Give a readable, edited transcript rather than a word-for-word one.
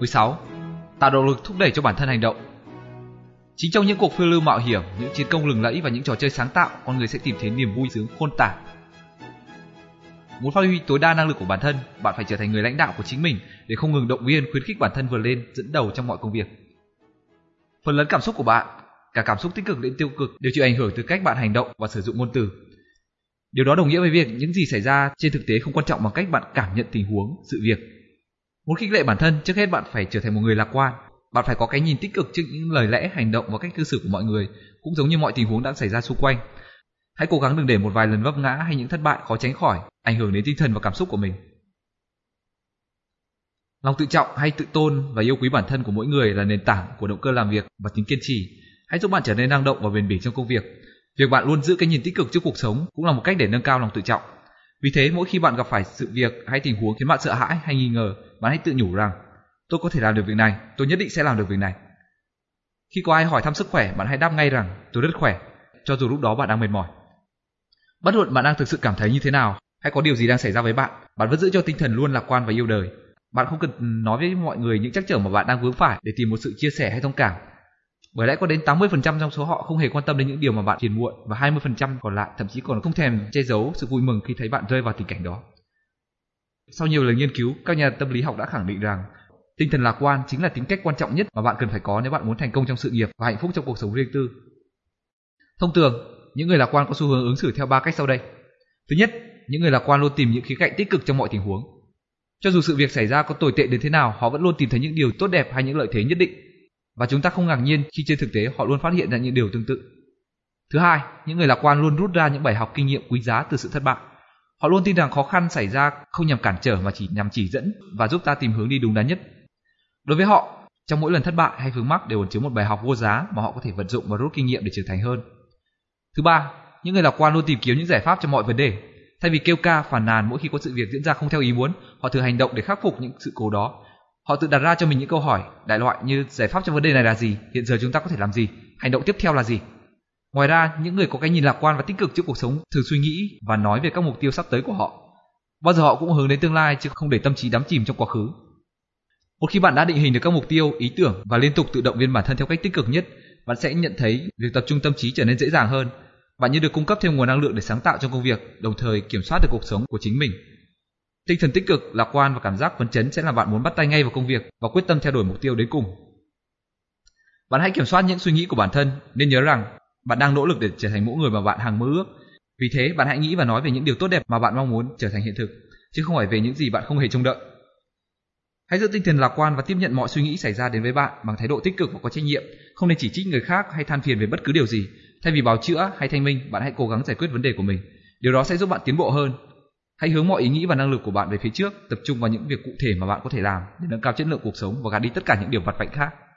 Quý 6. Tạo động lực thúc đẩy cho bản thân hành động. Chính trong những cuộc phiêu lưu mạo hiểm, những chiến công lừng lẫy và những trò chơi sáng tạo, con người sẽ tìm thấy niềm vui sướng khôn tả. Muốn phát huy tối đa năng lực của bản thân, bạn phải trở thành người lãnh đạo của chính mình để không ngừng động viên, khuyến khích bản thân vượt lên, dẫn đầu trong mọi công việc. Phần lớn cảm xúc của bạn, cả cảm xúc tích cực đến tiêu cực, đều chịu ảnh hưởng từ cách bạn hành động và sử dụng ngôn từ. Điều đó đồng nghĩa với việc những gì xảy ra trên thực tế không quan trọng bằng cách bạn cảm nhận tình huống, sự việc. Muốn khích lệ bản thân, trước hết bạn phải trở thành một người lạc quan. Bạn phải có cái nhìn tích cực trước những lời lẽ, hành động và cách cư xử của mọi người, cũng giống như mọi tình huống đang xảy ra xung quanh. Hãy cố gắng đừng để một vài lần vấp ngã hay những thất bại khó tránh khỏi ảnh hưởng đến tinh thần và cảm xúc của mình. Lòng tự trọng hay tự tôn và yêu quý bản thân của mỗi người là nền tảng của động cơ làm việc và tính kiên trì. Hãy giúp bạn trở nên năng động và bền bỉ trong công việc. Việc bạn luôn giữ cái nhìn tích cực trước cuộc sống cũng là một cách để nâng cao lòng tự trọng. Vì thế, mỗi khi bạn gặp phải sự việc hay tình huống khiến bạn sợ hãi hay nghi ngờ, bạn hãy tự nhủ rằng tôi có thể làm được việc này, tôi nhất định sẽ làm được việc này. Khi có ai hỏi thăm sức khỏe, bạn hãy đáp ngay rằng tôi rất khỏe, cho dù lúc đó bạn đang mệt mỏi. Bất luận bạn đang thực sự cảm thấy như thế nào hay có điều gì đang xảy ra với bạn, bạn vẫn giữ cho tinh thần luôn lạc quan và yêu đời. Bạn không cần nói với mọi người những trắc trở mà bạn đang vướng phải để tìm một sự chia sẻ hay thông cảm. Bởi lẽ có đến 80% trong số họ không hề quan tâm đến những điều mà bạn phiền muộn, và 20% còn lại thậm chí còn không thèm che giấu sự vui mừng khi thấy bạn rơi vào tình cảnh đó. Sau nhiều lần nghiên cứu, các nhà tâm lý học đã khẳng định rằng tinh thần lạc quan chính là tính cách quan trọng nhất mà bạn cần phải có nếu bạn muốn thành công trong sự nghiệp và hạnh phúc trong cuộc sống riêng tư. Thông thường, những người lạc quan có xu hướng ứng xử theo 3 cách sau đây. Thứ nhất, những người lạc quan luôn tìm những khía cạnh tích cực trong mọi tình huống. Cho dù sự việc xảy ra có tồi tệ đến thế nào, họ vẫn luôn tìm thấy những điều tốt đẹp hay những lợi thế nhất định. Và chúng ta không ngạc nhiên khi trên thực tế họ luôn phát hiện ra những điều tương tự. Thứ hai, những người lạc quan luôn rút ra những bài học kinh nghiệm quý giá từ sự thất bại. Họ luôn tin rằng khó khăn xảy ra không nhằm cản trở mà chỉ nhằm chỉ dẫn và giúp ta tìm hướng đi đúng đắn nhất. Đối với họ, trong mỗi lần thất bại hay vướng mắc đều ẩn chứa một bài học vô giá mà họ có thể vận dụng và rút kinh nghiệm để trưởng thành hơn. Thứ ba, những người lạc quan luôn tìm kiếm những giải pháp cho mọi vấn đề. Thay vì kêu ca phàn nàn mỗi khi có sự việc diễn ra không theo ý muốn, họ thường hành động để khắc phục những sự cố đó. Họ tự đặt ra cho mình những câu hỏi đại loại như giải pháp cho vấn đề này là gì, hiện giờ chúng ta có thể làm gì, hành động tiếp theo là gì. Ngoài ra, những người có cái nhìn lạc quan và tích cực trước cuộc sống thường suy nghĩ và nói về các mục tiêu sắp tới của họ. Bao giờ họ cũng hướng đến tương lai chứ không để tâm trí đắm chìm trong quá khứ. Một khi bạn đã định hình được các mục tiêu, ý tưởng và liên tục tự động viên bản thân theo cách tích cực nhất, bạn sẽ nhận thấy việc tập trung tâm trí trở nên dễ dàng hơn. Bạn như được cung cấp thêm nguồn năng lượng để sáng tạo trong công việc, đồng thời kiểm soát được cuộc sống của chính mình. Tinh thần tích cực, lạc quan và cảm giác phấn chấn sẽ làm bạn muốn bắt tay ngay vào công việc và quyết tâm theo đuổi mục tiêu đến cùng. Bạn hãy kiểm soát những suy nghĩ của bản thân, nên nhớ rằng bạn đang nỗ lực để trở thành mẫu người mà bạn hằng mơ ước. Vì thế, bạn hãy nghĩ và nói về những điều tốt đẹp mà bạn mong muốn trở thành hiện thực, chứ không phải về những gì bạn không hề trông đợi. Hãy giữ tinh thần lạc quan và tiếp nhận mọi suy nghĩ xảy ra đến với bạn bằng thái độ tích cực và có trách nhiệm, không nên chỉ trích người khác hay than phiền về bất cứ điều gì. Thay vì bào chữa hay thanh minh, bạn hãy cố gắng giải quyết vấn đề của mình. Điều đó sẽ giúp bạn tiến bộ hơn. Hãy hướng mọi ý nghĩ và năng lực của bạn về phía trước, tập trung vào những việc cụ thể mà bạn có thể làm để nâng cao chất lượng cuộc sống và gạt đi tất cả những điều vặt vãnh khác.